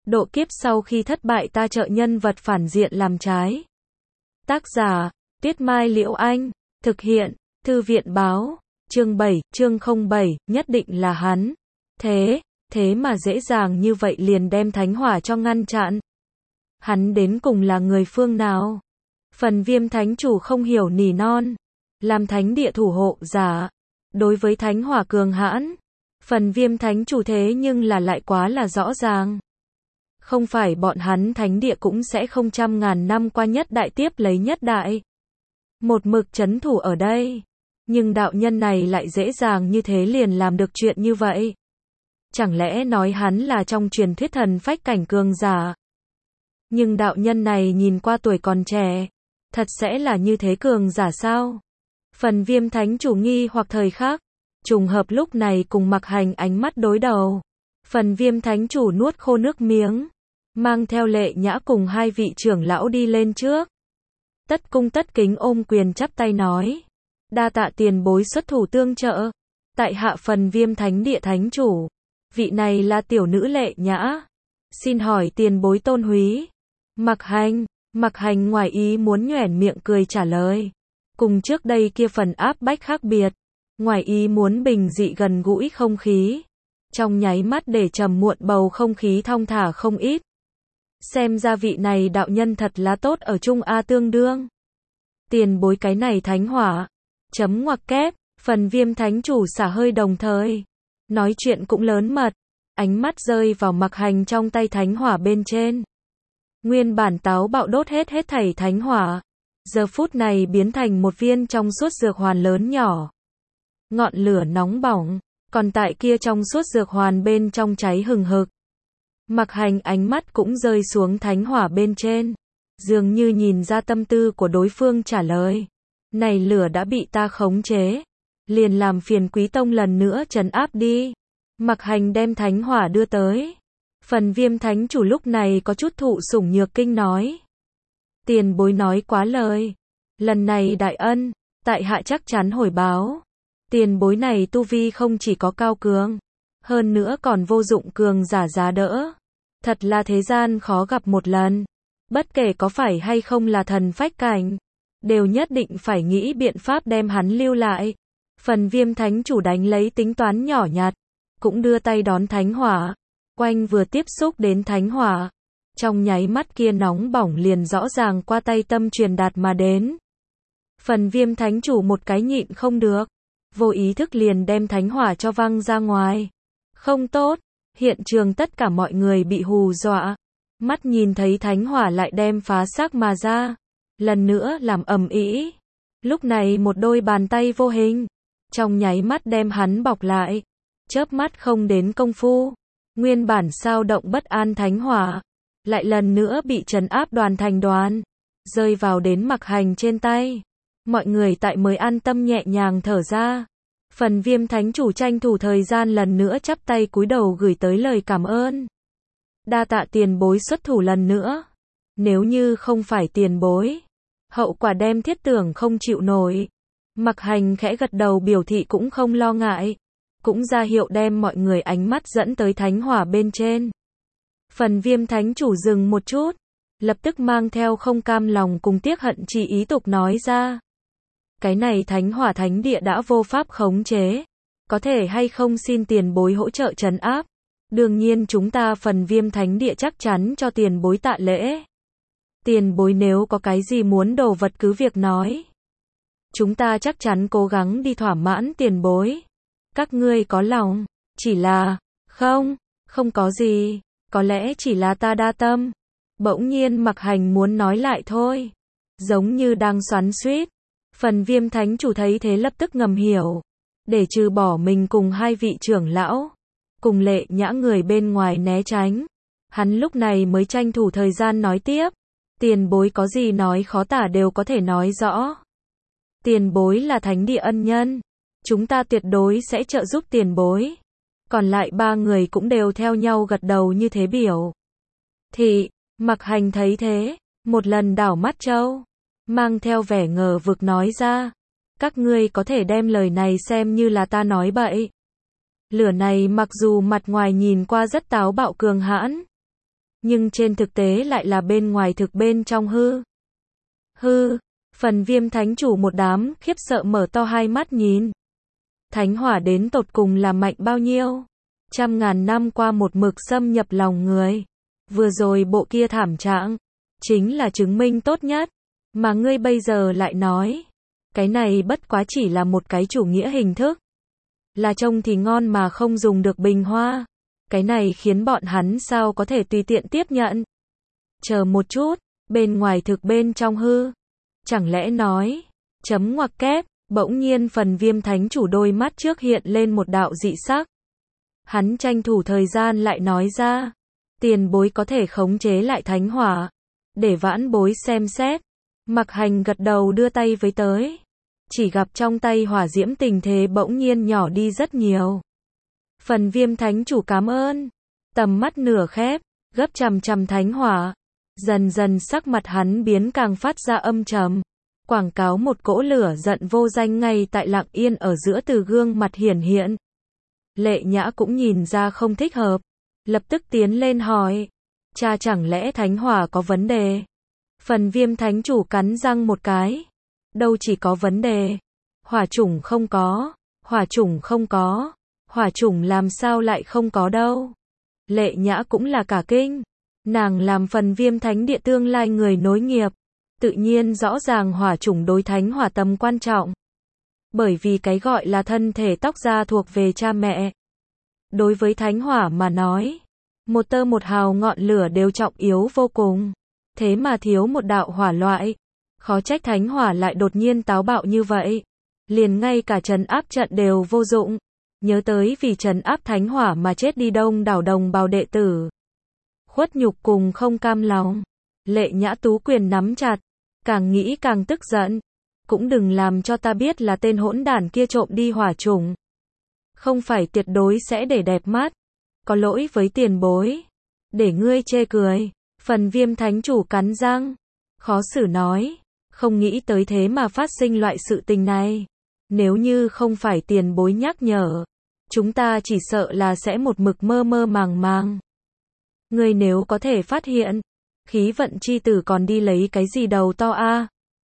độ kiếp sau khi thất bại ta trợ nhân vật phản diện làm trái. Tác giả, Tuyết Mai Liễu Anh, thực hiện, Thư viện Báo, chương 7, chương 07, nhất định là hắn. Thế mà dễ dàng như vậy liền đem thánh hỏa cho ngăn chặn. Hắn đến cùng là người phương nào? Phần Viêm thánh chủ không hiểu nỉ non. Làm thánh địa thủ hộ giả. Đối với thánh hỏa cường hãn. Phần Viêm thánh chủ thế nhưng là lại quá là rõ ràng. Không phải bọn hắn thánh địa cũng sẽ không trăm ngàn năm qua nhất đại tiếp lấy nhất đại. Một mực trấn thủ ở đây. Nhưng đạo nhân này lại dễ dàng như thế liền làm được chuyện như vậy. Chẳng lẽ nói hắn là trong truyền thuyết thần phách cảnh cường giả? Nhưng đạo nhân này nhìn qua tuổi còn trẻ. Thật sẽ là như thế cường giả sao? Phần Viêm thánh chủ nghi hoặc thời khắc. Trùng hợp lúc này cùng Mặc Hành ánh mắt đối đầu. Phần Viêm thánh chủ nuốt khô nước miếng. Mang theo Lệ Nhã cùng hai vị trưởng lão đi lên trước. Tất cung tất kính ôm quyền chắp tay nói. Đa tạ tiền bối xuất thủ tương trợ. Tại hạ Phần Viêm thánh địa thánh chủ. Vị này là tiểu nữ Lệ Nhã. Xin hỏi tiền bối tôn húy. Mặc Hành ngoài ý muốn nhoẻn miệng cười trả lời. Cùng trước đây kia phần áp bách khác biệt. Ngoài ý muốn bình dị gần gũi không khí. Trong nháy mắt để trầm muộn bầu không khí thong thả không ít. Xem ra vị này đạo nhân thật là tốt ở Trung A tương đương. Tiền bối cái này thánh hỏa. Chấm ngoặc kép, Phần Viêm thánh chủ xả hơi đồng thời. Nói chuyện cũng lớn mật. Ánh mắt rơi vào Mặc Hành trong tay thánh hỏa bên trên. Nguyên bản táo bạo đốt hết thảy thánh hỏa. Giờ phút này biến thành một viên trong suốt dược hoàn lớn nhỏ. Ngọn lửa nóng bỏng. Còn tại kia trong suốt dược hoàn bên trong cháy hừng hực. Mặc Hành ánh mắt cũng rơi xuống thánh hỏa bên trên. Dường như nhìn ra tâm tư của đối phương trả lời. Này lửa đã bị ta khống chế. Liền làm phiền Quý Tông lần nữa trấn áp đi. Mặc Hành đem thánh hỏa đưa tới. Phần Viêm thánh chủ lúc này có chút thụ sủng nhược kinh nói. Tiền bối nói quá lời. Lần này đại ân, tại hạ chắc chắn hồi báo. Tiền bối này tu vi không chỉ có cao cường. Hơn nữa còn vô dụng cường giả giá đỡ. Thật là thế gian khó gặp một lần. Bất kể có phải hay không là thần phách cảnh. Đều nhất định phải nghĩ biện pháp đem hắn lưu lại. Phần Viêm thánh chủ đánh lấy tính toán nhỏ nhặt. Cũng đưa tay đón thánh hỏa. Quanh vừa tiếp xúc đến thánh hỏa. Trong nháy mắt kia nóng bỏng liền rõ ràng qua tay tâm truyền đạt mà đến. Phần Viêm thánh chủ một cái nhịn không được. Vô ý thức liền đem thánh hỏa cho văng ra ngoài. Không tốt. Hiện trường tất cả mọi người bị hù dọa. Mắt nhìn thấy thánh hỏa lại đem phá xác mà ra. Lần nữa làm ầm ĩ. Lúc này một đôi bàn tay vô hình. Trong nháy mắt đem hắn bọc lại. Chớp mắt không đến công phu. Nguyên bản sao động bất an thánh hỏa. Lại lần nữa bị trấn áp đoàn thành đoàn. Rơi vào đến Mặc Hành trên tay. Mọi người tại mới an tâm nhẹ nhàng thở ra. Phần Viêm thánh chủ tranh thủ thời gian lần nữa chắp tay cúi đầu gửi tới lời cảm ơn. Đa tạ tiền bối xuất thủ lần nữa. Nếu như không phải tiền bối, hậu quả đem thiết tưởng không chịu nổi. Mặc Hành khẽ gật đầu biểu thị cũng không lo ngại. Cũng ra hiệu đem mọi người ánh mắt dẫn tới thánh hỏa bên trên. Phần Viêm thánh chủ dừng một chút. Lập tức mang theo không cam lòng cùng tiếc hận chỉ ý tục nói ra. Cái này thánh hỏa thánh địa đã vô pháp khống chế. Có thể hay không xin tiền bối hỗ trợ trấn áp. Đương nhiên chúng ta Phần Viêm thánh địa chắc chắn cho tiền bối tạ lễ. Tiền bối nếu có cái gì muốn đồ vật cứ việc nói. Chúng ta chắc chắn cố gắng đi thỏa mãn tiền bối. Các ngươi có lòng. Chỉ là, không có gì. Có lẽ chỉ là ta đa tâm. Bỗng nhiên Mặc Hành muốn nói lại thôi. Giống như đang xoắn xuýt. Phần Viêm thánh chủ thấy thế lập tức ngầm hiểu. Để trừ bỏ mình cùng hai vị trưởng lão. Cùng Lệ Nhã người bên ngoài né tránh. Hắn lúc này mới tranh thủ thời gian nói tiếp. Tiền bối có gì nói khó tả đều có thể nói rõ. Tiền bối là thánh địa ân nhân. Chúng ta tuyệt đối sẽ trợ giúp tiền bối. Còn lại ba người cũng đều theo nhau gật đầu như thế biểu. Thì, Mặc Hành thấy thế, một lần đảo mắt trâu. Mang theo vẻ ngờ vực nói ra. Các ngươi có thể đem lời này xem như là ta nói bậy. Lửa này mặc dù mặt ngoài nhìn qua rất táo bạo cường hãn. nhưng trên thực tế lại là bên ngoài thực bên trong hư. Hư, Phần Viêm Thánh Chủ một đám khiếp sợ mở to hai mắt nhìn. Thánh hỏa đến tột cùng là mạnh bao nhiêu? Trăm ngàn năm qua một mực xâm nhập lòng người. Vừa rồi bộ kia thảm trạng, chính là chứng minh tốt nhất. Mà ngươi bây giờ lại nói, cái này bất quá chỉ là một cái chủ nghĩa hình thức. Là trông thì ngon mà không dùng được bình hoa. Cái này khiến bọn hắn sao có thể tùy tiện tiếp nhận. Chờ một chút, bên ngoài thực bên trong hư. Chẳng lẽ nói, chấm ngoặc kép, bỗng nhiên Phần Viêm Thánh Chủ đôi mắt trước hiện lên một đạo dị sắc. Hắn tranh thủ thời gian lại nói ra, tiền bối có thể khống chế lại thánh hỏa, để vãn bối xem xét. Mặc Hành gật đầu đưa tay với tới. Chỉ gặp trong tay hỏa diễm tình thế bỗng nhiên nhỏ đi rất nhiều. Phần Viêm Thánh Chủ cảm ơn. Tầm mắt nửa khép, gấp chằm chằm thánh hỏa. Dần dần sắc mặt hắn biến càng phát ra âm trầm. Quảng cáo một cỗ lửa giận vô danh ngay tại lặng yên ở giữa từ gương mặt hiển hiện. Lệ Nhã cũng nhìn ra không thích hợp. Lập tức tiến lên hỏi. Cha chẳng lẽ thánh hỏa có vấn đề? Phần Viêm Thánh Chủ cắn răng một cái. Đâu chỉ có vấn đề. Hỏa chủng không có. Hỏa chủng không có. Hỏa chủng làm sao lại không có đâu. Lệ Nhã cũng là cả kinh. Nàng làm Phần Viêm Thánh Địa tương lai người nối nghiệp. Tự nhiên rõ ràng hỏa chủng đối thánh hỏa tầm quan trọng. Bởi vì cái gọi là thân thể tóc da thuộc về cha mẹ. Đối với thánh hỏa mà nói, một tơ một hào ngọn lửa đều trọng yếu vô cùng. Thế mà thiếu một đạo hỏa loại. Khó trách thánh hỏa lại đột nhiên táo bạo như vậy. Liền ngay cả trấn áp trận đều vô dụng. Nhớ tới vì trấn áp thánh hỏa mà chết đi đông đảo đồng bào đệ tử. Khuất nhục cùng không cam lòng. Lệ Nhã tú quyền nắm chặt. Càng nghĩ càng tức giận. Cũng đừng làm cho ta biết là tên hỗn đản kia trộm đi hỏa chủng. Không phải tuyệt đối sẽ để đẹp mắt. Có lỗi với tiền bối. Để ngươi chê cười. Phần Viêm Thánh Chủ cắn răng. Khó xử nói. Không nghĩ tới thế mà phát sinh loại sự tình này. Nếu như không phải tiền bối nhắc nhở, chúng ta chỉ sợ là sẽ một mực mơ mơ màng màng. Ngươi nếu có thể phát hiện, khí vận chi tử còn đi lấy cái gì đầu to a?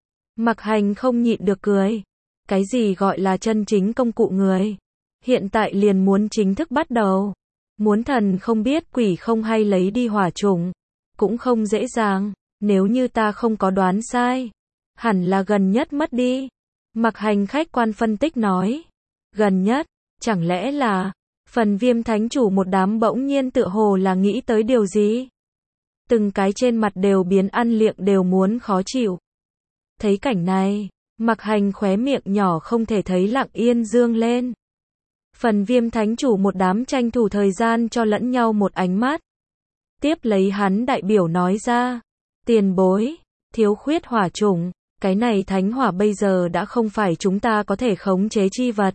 Mặc Hành không nhịn được cười. Cái gì gọi là chân chính công cụ người? Hiện tại liền muốn chính thức bắt đầu. Muốn thần không biết quỷ không hay lấy đi hỏa chủng. Cũng không dễ dàng. Nếu như ta không có đoán sai, hẳn là gần nhất mất đi. Mặc Hành khách quan phân tích nói. Gần nhất, chẳng lẽ là... Phần Viêm Thánh Chủ một đám bỗng nhiên tựa hồ là nghĩ tới điều gì? Từng cái trên mặt đều biến ăn liệng đều muốn khó chịu. Thấy cảnh này, Mặc Hành khóe miệng nhỏ không thể thấy lặng yên dương lên. Phần Viêm Thánh Chủ một đám tranh thủ thời gian cho lẫn nhau một ánh mắt. Tiếp lấy hắn đại biểu nói ra. Tiền bối, thiếu khuyết hỏa chủng, cái này thánh hỏa bây giờ đã không phải chúng ta có thể khống chế chi vật.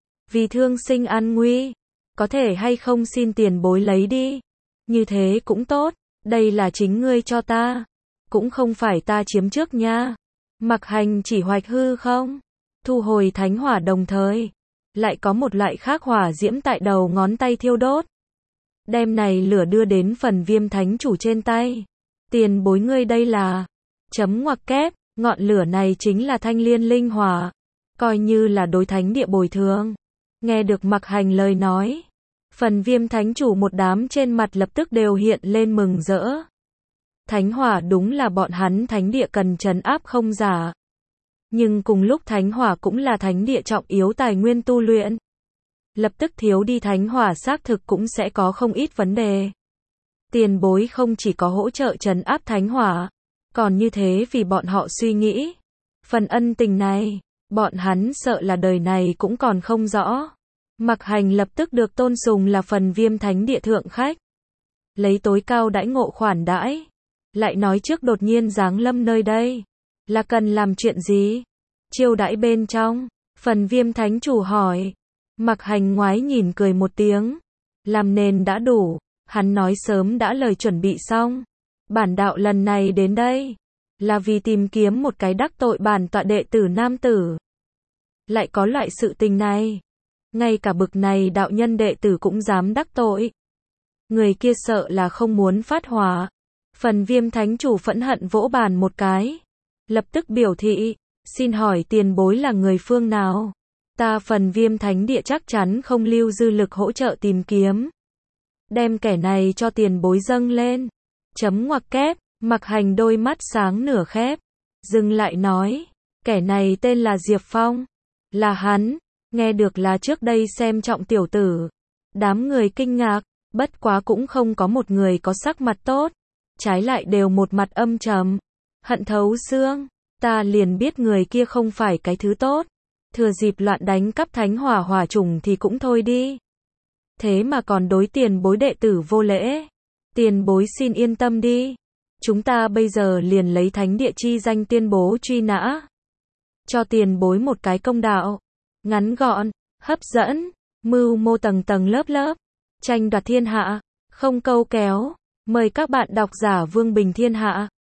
Vì thương sinh an nguy, có thể hay không xin tiền bối lấy đi. Như thế cũng tốt, đây là chính ngươi cho ta. Cũng không phải ta chiếm trước nha. Mặc Hành chỉ hoạch hư không? Thu hồi thánh hỏa đồng thời. Lại có một loại khác hỏa diễm tại đầu ngón tay thiêu đốt. Đem này lửa đưa đến Phần Viêm Thánh Chủ trên tay. Tiền bối ngươi đây là... Chấm ngoặc kép, ngọn lửa này chính là thanh liên linh hỏa. Coi như là đối thánh địa bồi thường. Nghe được Mặc Hành lời nói. Phần Viêm Thánh Chủ một đám trên mặt lập tức đều hiện lên mừng rỡ. Thánh hỏa đúng là bọn hắn thánh địa cần trấn áp không giả. Nhưng cùng lúc thánh hỏa cũng là thánh địa trọng yếu tài nguyên tu luyện. Lập tức thiếu đi thánh hỏa xác thực cũng sẽ có không ít vấn đề. Tiền bối không chỉ có hỗ trợ trấn áp thánh hỏa, còn như thế vì bọn họ suy nghĩ. Phần ân tình này, bọn hắn sợ là đời này cũng còn không rõ. Mặc Hành lập tức được tôn sùng là Phần Viêm Thánh Địa thượng khách. Lấy tối cao đãi ngộ khoản đãi. Lại nói trước đột nhiên giáng lâm nơi đây. Là cần làm chuyện gì? Chiêu đãi bên trong. Phần Viêm Thánh Chủ hỏi. Mặc Hành ngoái nhìn cười một tiếng. Làm nền đã đủ. Hắn nói sớm đã lời chuẩn bị xong. Bản đạo lần này đến đây. Là vì tìm kiếm một cái đắc tội bản tọa đệ tử nam tử. Lại có loại sự tình này. Ngay cả bực này đạo nhân đệ tử cũng dám đắc tội. Người kia sợ là không muốn phát hỏa. Phần Viêm thánh chủ phẫn hận vỗ bàn một cái. Lập tức biểu thị, xin hỏi tiền bối là người phương nào? Ta Phần Viêm thánh địa chắc chắn không lưu dư lực hỗ trợ tìm kiếm. Đem kẻ này cho tiền bối dâng lên. Chấm ngoặc kép, Mặc Hành đôi mắt sáng nửa khép. Dừng lại nói, kẻ này tên là Diệp Phong. Là hắn, nghe được là trước đây xem trọng tiểu tử. Đám người kinh ngạc, bất quá cũng không có một người có sắc mặt tốt. Trái lại đều một mặt âm trầm. Hận thấu xương, ta liền biết người kia không phải cái thứ tốt. Thừa dịp loạn đánh cắp thánh hỏa hỏa trùng thì cũng thôi đi. Thế mà còn đối tiền bối đệ tử vô lễ. Tiền bối xin yên tâm đi. Chúng ta bây giờ liền lấy thánh địa chi danh tuyên bố truy nã. Cho tiền bối một cái công đạo. Ngắn gọn, hấp dẫn, mưu mô tầng tầng lớp lớp. Tranh đoạt thiên hạ, không câu kéo. Mời các bạn đọc giả Vương Bình Thiên Hạ.